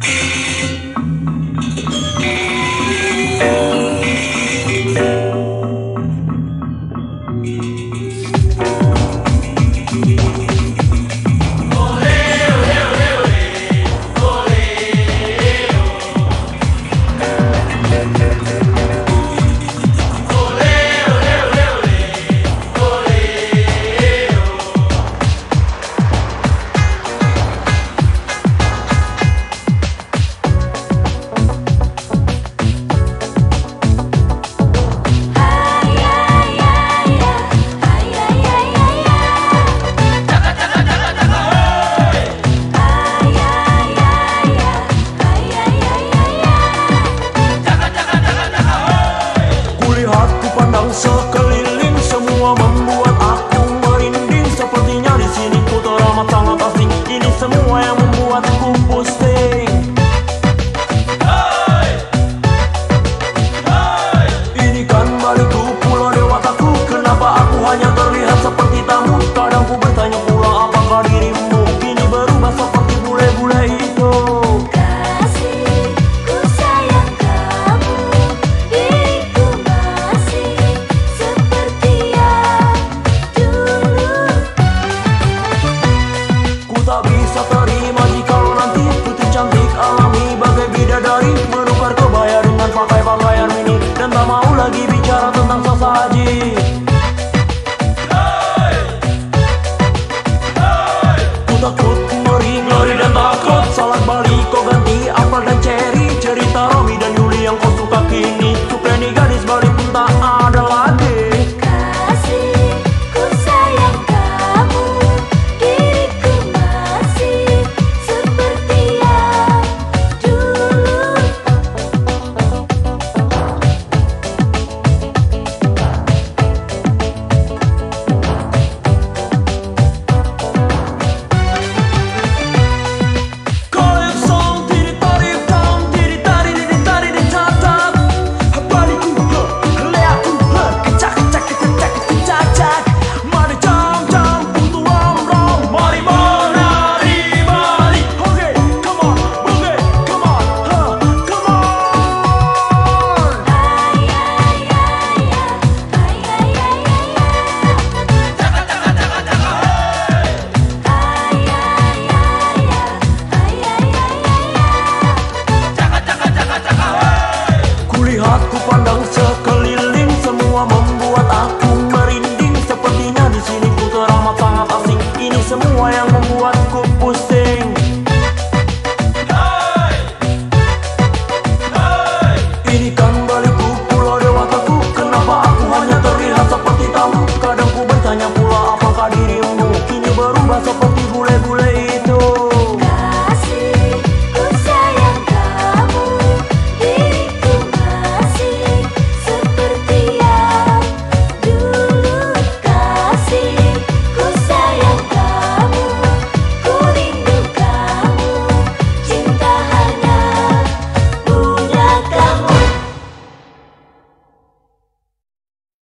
Sekeliling semua membuat aku merinding. Sepertinya di sini ku teramat sangat asing. Ini semua yang membuatku pusing. Hey, hey. Ini kan balikku pulau dewataku. Kenapa aku hanya terlihat seperti tamu? Kadang ku bertanya pula, apakah dirimu kini berubah seperti bule-bule itu? Tak bisa terima jikalau nanti putri cantik alami bagai bidadari menukar kebaya dengan pakai pakaian mini dan tak mau lagi bicara tentang sesaji.